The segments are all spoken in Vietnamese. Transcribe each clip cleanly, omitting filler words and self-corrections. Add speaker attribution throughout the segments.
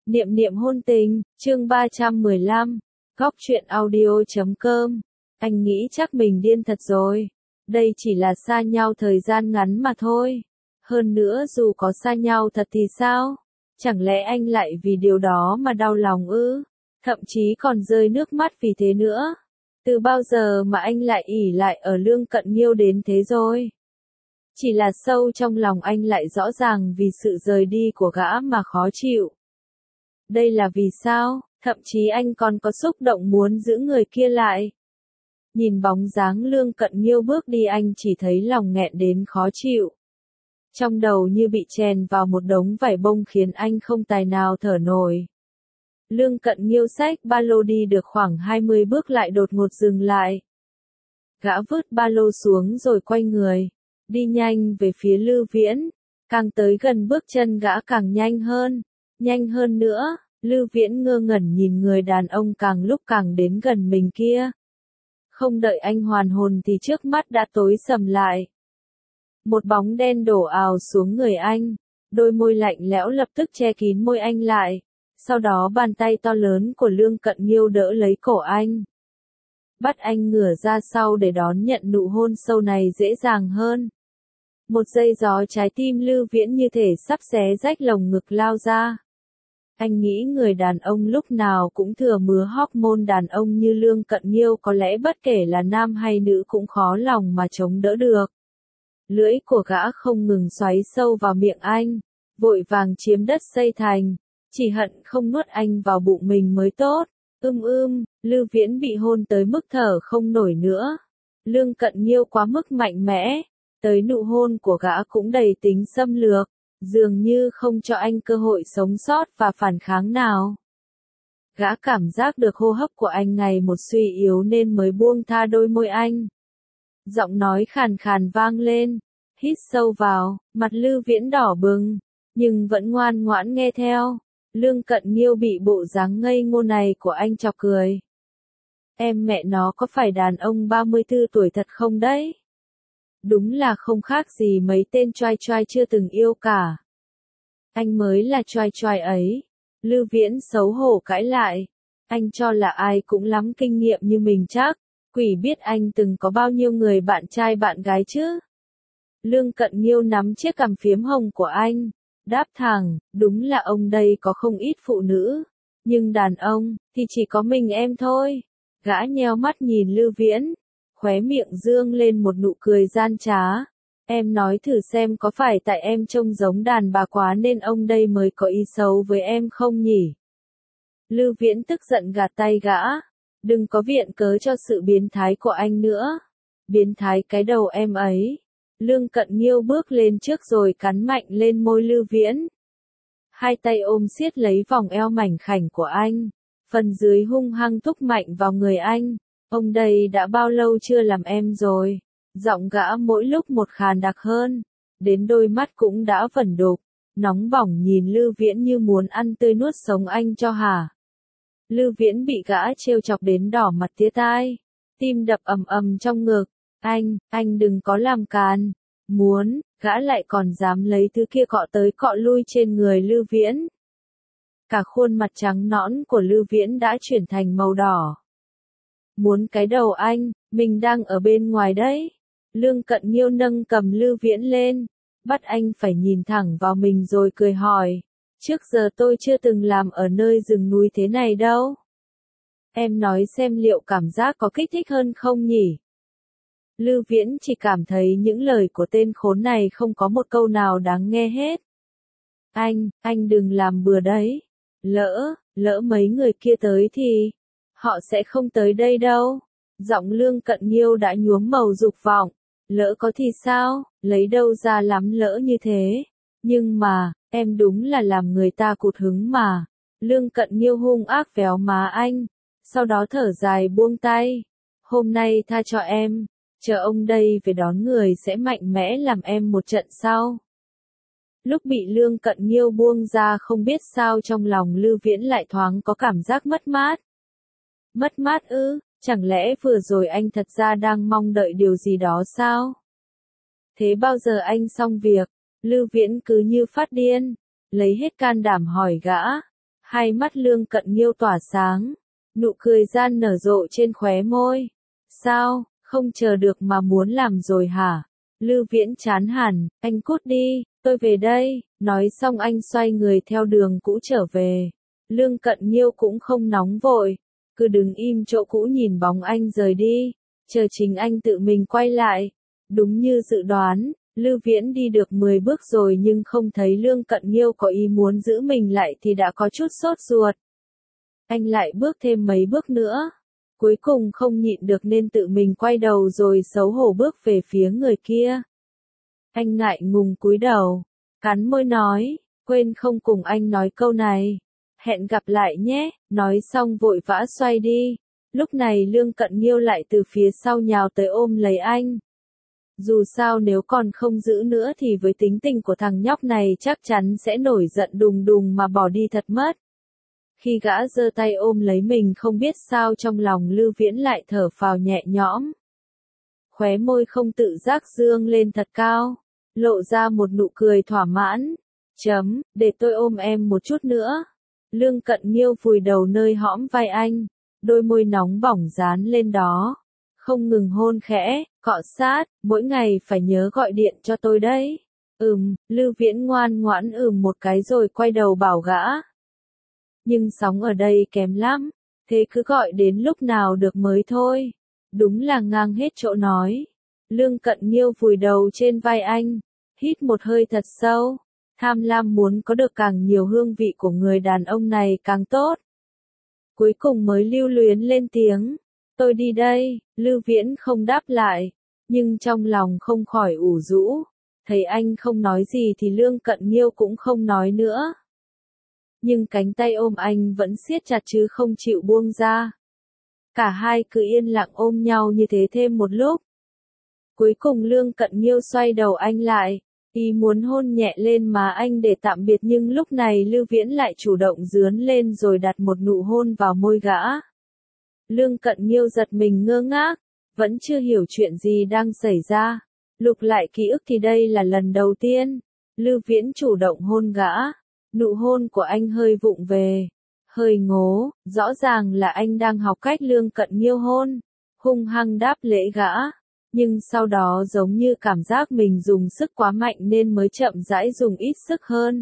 Speaker 1: Niệm niệm hôn tình, chương 315, góc truyện audio.com. Anh nghĩ chắc mình điên thật rồi. Đây chỉ là xa nhau thời gian ngắn mà thôi. Hơn nữa dù có xa nhau thật thì sao? Chẳng lẽ anh lại vì điều đó mà đau lòng ư? Thậm chí còn rơi nước mắt vì thế nữa. Từ bao giờ mà anh lại ỷ lại ở Lương Cận Nghiêu đến thế rồi? Chỉ là sâu trong lòng anh lại rõ ràng vì sự rời đi của gã mà khó chịu. Đây là vì sao? Thậm chí anh còn có xúc động muốn giữ người kia lại. Nhìn bóng dáng Lương Cận Nghiêu bước đi anh chỉ thấy lòng nghẹn đến khó chịu. Trong đầu như bị chèn vào một đống vải bông khiến anh không tài nào thở nổi. Lương Cận Nghiêu xách ba lô đi được khoảng 20 bước lại đột ngột dừng lại. Gã vứt ba lô xuống rồi quay người, đi nhanh về phía Lư Viễn. Càng tới gần bước chân gã càng nhanh hơn nữa. Lư Viễn ngơ ngẩn nhìn người đàn ông càng lúc càng đến gần mình kia. Không đợi anh hoàn hồn thì trước mắt đã tối sầm lại. Một bóng đen đổ ào xuống người anh, đôi môi lạnh lẽo lập tức che kín môi anh lại. Sau đó bàn tay to lớn của Lương Cận Nghiêu đỡ lấy cổ anh. Bắt anh ngửa ra sau để đón nhận nụ hôn sâu này dễ dàng hơn. Một giây gió trái tim Lư Viễn như thể sắp xé rách lồng ngực lao ra. Anh nghĩ người đàn ông lúc nào cũng thừa mứa hormone đàn ông như Lương Cận Nghiêu có lẽ bất kể là nam hay nữ cũng khó lòng mà chống đỡ được. Lưỡi của gã không ngừng xoáy sâu vào miệng anh, vội vàng chiếm đất xây thành, chỉ hận không nuốt anh vào bụng mình mới tốt. Lư Viễn bị hôn tới mức thở không nổi nữa. Lương Cận Nghiêu quá mức mạnh mẽ, tới nụ hôn của gã cũng đầy tính xâm lược. Dường như không cho anh cơ hội sống sót và phản kháng nào. Gã cảm giác được hô hấp của anh ngày một suy yếu nên mới buông tha đôi môi anh. Giọng nói khàn khàn vang lên, hít sâu vào, mặt Lư Viễn đỏ bừng, nhưng vẫn ngoan ngoãn nghe theo. Lương Cận Nghiêu bị bộ dáng ngây ngô này của anh chọc cười. Em mẹ nó có phải đàn ông 34 tuổi thật không đấy? Đúng là không khác gì mấy tên choai choai chưa từng yêu cả. Anh mới là choai choai ấy. Lư Viễn xấu hổ cãi lại. Anh cho là ai cũng lắm kinh nghiệm như mình chắc. Quỷ biết anh từng có bao nhiêu người bạn trai bạn gái chứ. Lương Cận Nghiêu nắm chiếc cằm phiếm hồng của anh. Đáp thẳng, đúng là ông đây có không ít phụ nữ. Nhưng đàn ông, thì chỉ có mình em thôi. Gã nheo mắt nhìn Lư Viễn. Khóe miệng dương lên một nụ cười gian trá. Em nói thử xem có phải tại em trông giống đàn bà quá nên ông đây mới có ý xấu với em không nhỉ? Lư Viễn tức giận gạt tay gã. Đừng có viện cớ cho sự biến thái của anh nữa. Biến thái cái đầu em ấy. Lương Cận Nghiêu bước lên trước rồi cắn mạnh lên môi Lư Viễn. Hai tay ôm siết lấy vòng eo mảnh khảnh của anh. Phần dưới hung hăng thúc mạnh vào người anh. Ông đây đã bao lâu chưa làm em rồi? Giọng gã mỗi lúc một khàn đặc hơn. Đến đôi mắt cũng đã vẩn đục. Nóng bỏng nhìn Lư Viễn như muốn ăn tươi nuốt sống anh cho hả? Lư Viễn bị gã trêu chọc đến đỏ mặt tía tai. Tim đập ầm ầm trong ngực. Anh đừng có làm càn. Muốn, gã lại còn dám lấy thứ kia cọ tới cọ lui trên người Lư Viễn. Cả khuôn mặt trắng nõn của Lư Viễn đã chuyển thành màu đỏ. Muốn cái đầu anh, mình đang ở bên ngoài đấy. Lương Cận Nghiêu nâng cầm Lư Viễn lên, bắt anh phải nhìn thẳng vào mình rồi cười hỏi. Trước giờ tôi chưa từng làm ở nơi rừng núi thế này đâu. Em nói xem liệu cảm giác có kích thích hơn không nhỉ? Lư Viễn chỉ cảm thấy những lời của tên khốn này không có một câu nào đáng nghe hết. Anh đừng làm bừa đấy. Lỡ mấy người kia tới thì... Họ sẽ không tới đây đâu. Giọng Lương Cận Nghiêu đã nhuốm màu dục vọng. Lỡ có thì sao, lấy đâu ra lắm lỡ như thế. Nhưng mà, em đúng là làm người ta cụt hứng mà. Lương Cận Nghiêu hung ác véo má anh. Sau đó thở dài buông tay. Hôm nay tha cho em. Chờ ông đây về đón người sẽ mạnh mẽ làm em một trận sau. Lúc bị Lương Cận Nghiêu buông ra không biết sao trong lòng Lư Viễn lại thoáng có cảm giác mất mát. Mất mát ư, chẳng lẽ vừa rồi anh thật ra đang mong đợi điều gì đó sao? Thế bao giờ anh xong việc? Lư Viễn cứ như phát điên, lấy hết can đảm hỏi gã. Hai mắt Lương Cận Nghiêu tỏa sáng, nụ cười gian nở rộ trên khóe môi. Sao, không chờ được mà muốn làm rồi hả? Lưu Viễn chán hẳn, anh cút đi, tôi về đây. Nói xong anh xoay người theo đường cũ trở về. Lương Cận Nghiêu cũng không nóng vội, cứ đứng im chỗ cũ nhìn bóng anh rời đi, chờ chính anh tự mình quay lại. Đúng như dự đoán, Lưu Viễn đi được 10 bước rồi nhưng không thấy Lương Cận Nghiêu có ý muốn giữ mình lại thì đã có chút sốt ruột. Anh lại bước thêm mấy bước nữa, cuối cùng không nhịn được nên tự mình quay đầu rồi xấu hổ bước về phía người kia. Anh ngại ngùng cúi đầu, cắn môi nói, quên không cùng anh nói câu này. Hẹn gặp lại nhé, nói xong vội vã xoay đi. Lúc này Lương Cận Nghiêu lại từ phía sau nhào tới ôm lấy anh. Dù sao nếu còn không giữ nữa thì với tính tình của thằng nhóc này chắc chắn sẽ nổi giận đùng đùng mà bỏ đi thật mất. Khi gã giơ tay ôm lấy mình không biết sao trong lòng Lưu Viễn lại thở phào nhẹ nhõm. Khóe môi không tự giác dương lên thật cao, lộ ra một nụ cười thỏa mãn. Để tôi ôm em một chút nữa. Lương Cận Nghiêu vùi đầu nơi hõm vai anh, đôi môi nóng bỏng dán lên đó, không ngừng hôn khẽ, cọ sát, mỗi ngày phải nhớ gọi điện cho tôi đấy. Lưu Viễn ngoan ngoãn một cái rồi quay đầu bảo gã. Nhưng sóng ở đây kém lắm, thế cứ gọi đến lúc nào được mới thôi. Đúng là ngang hết chỗ nói. Lương Cận Nghiêu vùi đầu trên vai anh, hít một hơi thật sâu. Tham lam muốn có được càng nhiều hương vị của người đàn ông này càng tốt. Cuối cùng mới lưu luyến lên tiếng. Tôi đi đây. Lưu Viễn không đáp lại, nhưng trong lòng không khỏi ủ rũ. Thấy anh không nói gì thì Lương Cận Nghiêu cũng không nói nữa. Nhưng cánh tay ôm anh vẫn siết chặt chứ không chịu buông ra. Cả hai cứ yên lặng ôm nhau như thế thêm một lúc. Cuối cùng Lương Cận Nghiêu xoay đầu anh lại, ý muốn hôn nhẹ lên má anh để tạm biệt nhưng lúc này Lưu Viễn lại chủ động dướn lên rồi đặt một nụ hôn vào môi gã. Lương Cận Nghiêu giật mình ngơ ngác, vẫn chưa hiểu chuyện gì đang xảy ra. Lục lại ký ức thì đây là lần đầu tiên Lưu Viễn chủ động hôn gã. Nụ hôn của anh hơi vụng về, hơi ngố, rõ ràng là anh đang học cách Lương Cận Nghiêu hôn, hung hăng đáp lễ gã. Nhưng sau đó giống như cảm giác mình dùng sức quá mạnh nên mới chậm rãi dùng ít sức hơn.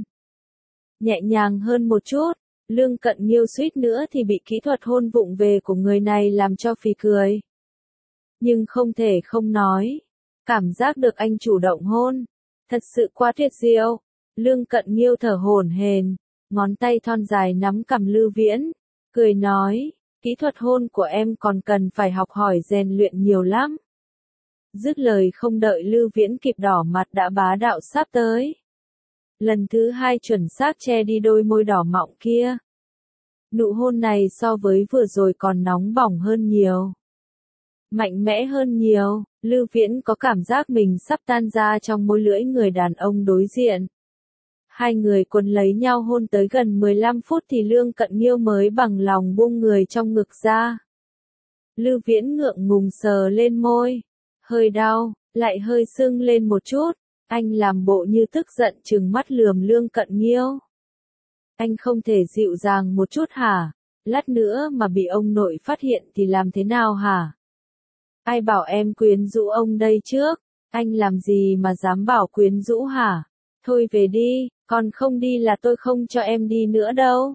Speaker 1: Nhẹ nhàng hơn một chút, Lương Cận Nghiêu suýt nữa thì bị kỹ thuật hôn vụng về của người này làm cho phì cười. Nhưng không thể không nói, cảm giác được anh chủ động hôn, thật sự quá tuyệt diệu. Lương Cận Nghiêu thở hổn hển, ngón tay thon dài nắm cằm Lưu Viễn, cười nói, kỹ thuật hôn của em còn cần phải học hỏi rèn luyện nhiều lắm. Dứt lời không đợi Lưu Viễn kịp đỏ mặt đã bá đạo sắp tới. Lần thứ hai chuẩn xác che đi đôi môi đỏ mọng kia. Nụ hôn này so với vừa rồi còn nóng bỏng hơn nhiều. Mạnh mẽ hơn nhiều, Lưu Viễn có cảm giác mình sắp tan ra trong môi lưỡi người đàn ông đối diện. Hai người quấn lấy nhau hôn tới gần 15 phút thì Lương Cận Nghiêu mới bằng lòng buông người trong ngực ra. Lưu Viễn ngượng ngùng sờ lên môi. Hơi đau, lại hơi sưng lên một chút. Anh làm bộ như tức giận trừng mắt lườm Lương Cận Nghiêu. Anh không thể dịu dàng một chút hả? Lát nữa mà bị ông nội phát hiện thì làm thế nào hả? Ai bảo em quyến rũ ông đây trước? Anh làm gì mà dám bảo quyến rũ hả? Thôi về đi, còn không đi là tôi không cho em đi nữa đâu.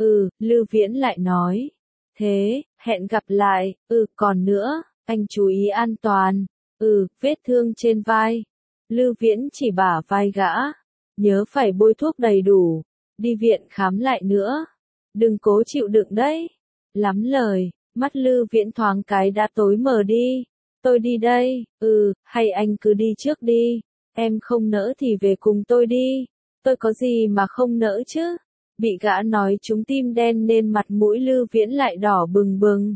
Speaker 1: Lưu Viễn lại nói. Thế, hẹn gặp lại, còn nữa, anh chú ý an toàn. Vết thương trên vai. Lưu Viễn chỉ bả vai gã. Nhớ phải bôi thuốc đầy đủ. Đi viện khám lại nữa. Đừng cố chịu đựng đấy. Lắm lời, mắt Lưu Viễn thoáng cái đã tối mờ đi. Tôi đi đây, hay anh cứ đi trước đi. Em không nỡ thì về cùng tôi đi. Tôi có gì mà không nỡ chứ. Bị gã nói trúng tim đen nên mặt mũi Lưu Viễn lại đỏ bừng bừng.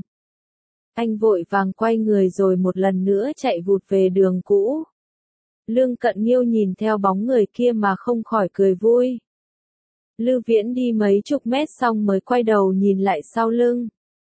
Speaker 1: Anh vội vàng quay người rồi một lần nữa chạy vụt về đường cũ. Lương Cận Nghiêu nhìn theo bóng người kia mà không khỏi cười vui. Lưu Viễn đi mấy chục mét xong mới quay đầu nhìn lại sau lưng.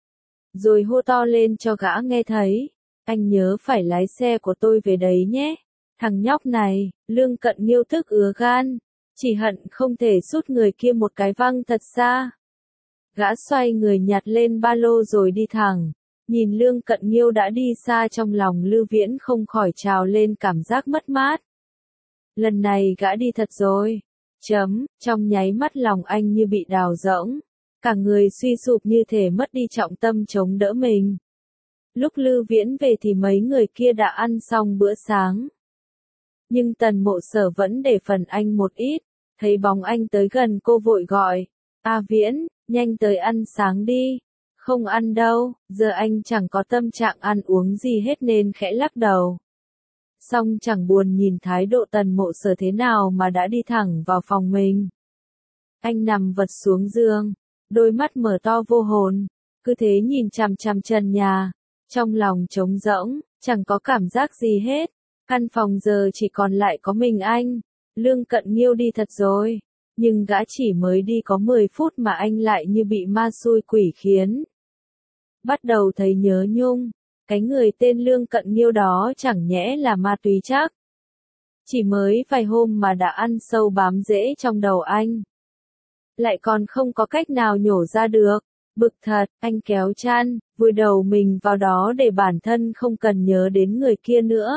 Speaker 1: Rồi hô to lên cho gã nghe thấy. Anh nhớ phải lái xe của tôi về đấy nhé. Thằng nhóc này, Lương Cận Nghiêu tức ứa gan. Chỉ hận không thể sút người kia một cái văng thật xa. Gã xoay người nhặt lên ba lô rồi đi thẳng. Nhìn Lương Cận Nghiêu đã đi xa, trong lòng Lư Viễn không khỏi trào lên cảm giác mất mát. Lần này gã đi thật rồi. Trong nháy mắt lòng anh như bị đào rỗng. Cả người suy sụp như thể mất đi trọng tâm chống đỡ mình. Lúc Lư Viễn về thì mấy người kia đã ăn xong bữa sáng. Nhưng Tần Mộ Sở vẫn để phần anh một ít. Thấy bóng anh tới gần cô vội gọi. A Viễn, nhanh tới ăn sáng đi. Không ăn đâu, giờ anh chẳng có tâm trạng ăn uống gì hết nên khẽ lắc đầu. Xong chẳng buồn nhìn thái độ Tần Mộ Sở thế nào mà đã đi thẳng vào phòng mình. Anh nằm vật xuống giường, đôi mắt mở to vô hồn, cứ thế nhìn chằm chằm trần nhà. Trong lòng trống rỗng, chẳng có cảm giác gì hết. Căn phòng giờ chỉ còn lại có mình anh. Lương Cận Nghiêu đi thật rồi. Nhưng gã chỉ mới đi có 10 phút mà anh lại như bị ma xui quỷ khiến. Bắt đầu thấy nhớ nhung. Cái người tên Lương Cận Nghiêu đó chẳng nhẽ là ma túy chắc. Chỉ mới vài hôm mà đã ăn sâu bám rễ trong đầu anh. Lại còn không có cách nào nhổ ra được. Bực thật, anh kéo chăn, vùi đầu mình vào đó để bản thân không cần nhớ đến người kia nữa.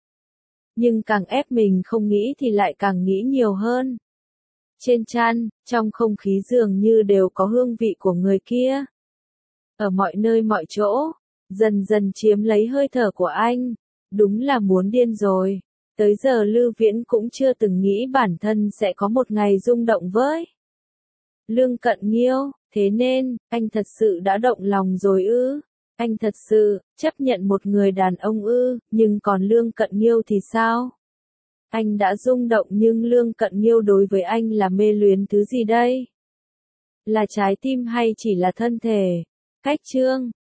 Speaker 1: Nhưng càng ép mình không nghĩ thì lại càng nghĩ nhiều hơn. Trên chăn, trong không khí dường như đều có hương vị của người kia. Ở mọi nơi mọi chỗ, dần dần chiếm lấy hơi thở của anh. Đúng là muốn điên rồi. Tới giờ Lư Viễn cũng chưa từng nghĩ bản thân sẽ có một ngày rung động với Lương Cận Nghiêu. Thế nên, anh thật sự đã động lòng rồi ư? Anh thật sự chấp nhận một người đàn ông ư? Nhưng còn Lương Cận Nghiêu thì sao? Anh đã rung động nhưng Lương Cận Nghiêu đối với anh là mê luyến thứ gì đây? Là trái tim hay chỉ là thân thể? Cách chương